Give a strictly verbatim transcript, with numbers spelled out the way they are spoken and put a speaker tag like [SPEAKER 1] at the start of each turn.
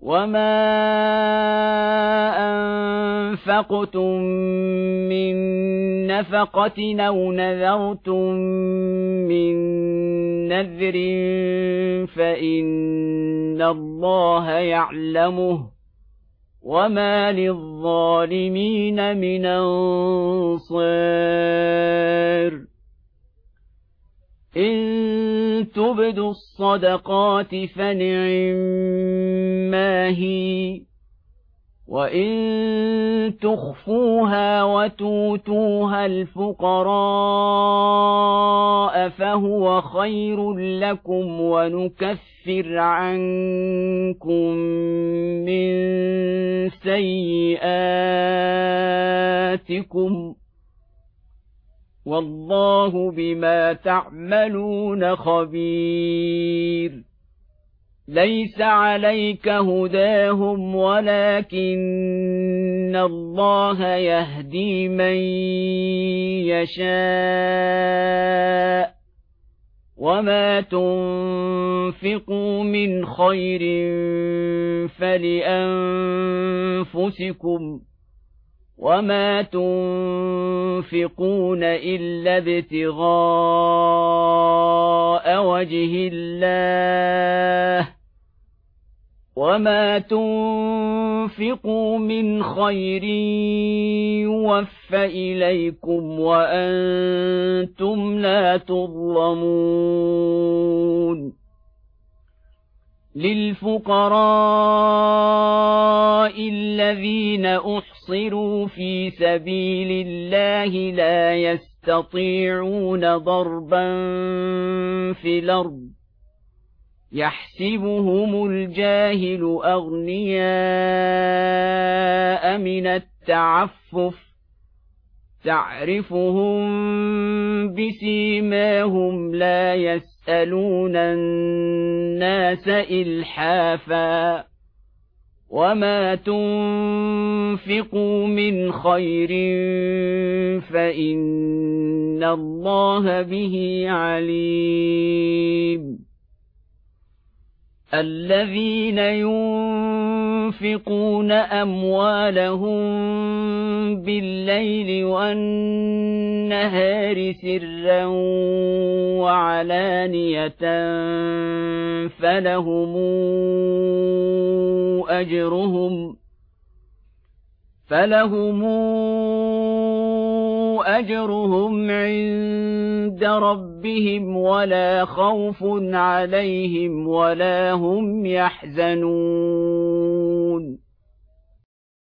[SPEAKER 1] وما أنفقتم من نفقة أو نذرتم من نذر فإن الله يعلمه وما للظالمين من أنصار إن تبدوا الصدقات فنعما هي وإن تخفوها وتؤتوها الفقراء فهو خير لكم ونكفر عنكم من سيئاتكم والله بما تعملون خبير ليس عليك هداهم ولكن الله يهدي من يشاء وما تنفقوا من خير فلأنفسكم وما تنفقون إلا ابتغاء وجه الله وما تنفقوا من خير يوف إليكم وأنتم لا تظلمون للفقراء الذين أحصروا في سبيل الله لا يستطيعون ضربا في الأرض يحسبهم الجاهل أغنياء من التعفف تعرفهم بسيماهم لا يسألون الناس إلحافا وما تنفقوا من خير فإن الله به عليم الذين ينفقون أموالهم بالليل والنهار سرا وعلانية فلهم أجرهم فلهم أجرهم عند ربهم ولا خوف عليهم ولا هم يحزنون